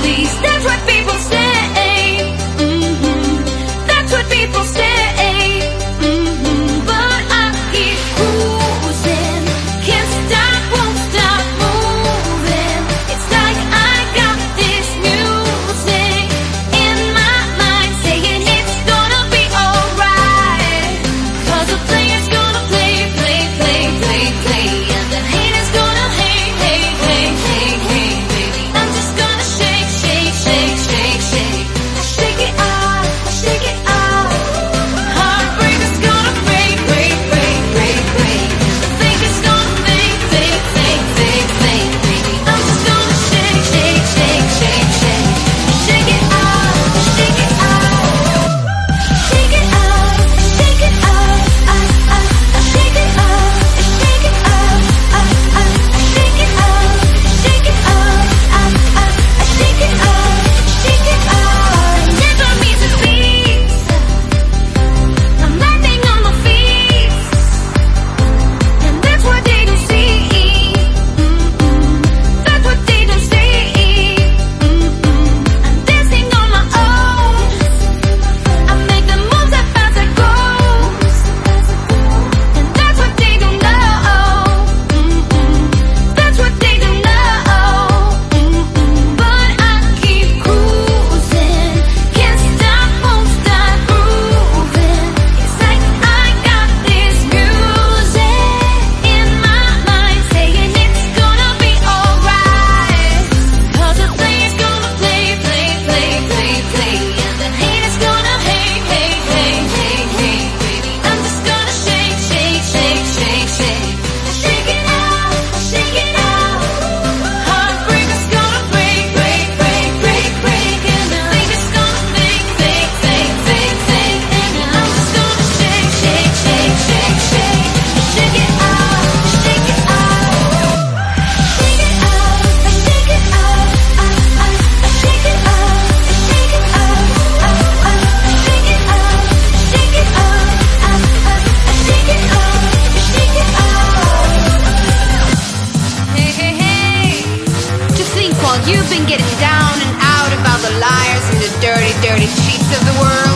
least that's what people say. That's what people say. But I keep cruising, can't stop, won't stop moving. It's like I got this music in my mind saying it's gonna be alright. 'Cause the player's gonna play, play, play, play, play, and the haters gonna hate, hate, hate, hate, hate, baby. I'm just gonna shake, shake, shake, shake, shake. Shake it out, shake it out. Heartbreaker's gonna break, break, break, break, break. The faker's gonna fake, fake, fake, fake, fake, baby. I'm just gonna shake, shake, shake, shake, shake. Shake it out, shake it out. Shake it out, shake it out. Shake it out, shake it out. Shake it out, shake it out. Shake it out, shake it out. Never means a peace. I'm landing on my feet, and that's what they don't see. That's what they don't see. I'm dancing on my own. I make the moves as fast as I go, and that's what they don't know. That's what they don't know. But I keep cruising, can't stop, won't stop grooving. It's like I got this music in my mind saying it's gonna be alright. 'Cause the player's gonna play, play, play, play, play, and the haters gonna hate, hate, hate, hate, hate, baby. I'm just gonna shake, shake, shake, shake, shake. Shake it out, shake it out. Heartbreaker's gonna break, break, break, break, break, and the faker's gonna fake, fake, fake, fake, fake, and I'm just gonna shake, shake, shake, shake, shake. Shake it out, shake it out. Shake it out, shake it out. Shake it out, shake it out. Shake it out, shake it out. Shake it out, shake it out. Hey, hey, hey. To think while you've been getting down and out about the liars and the dirty, dirty cheats of the world,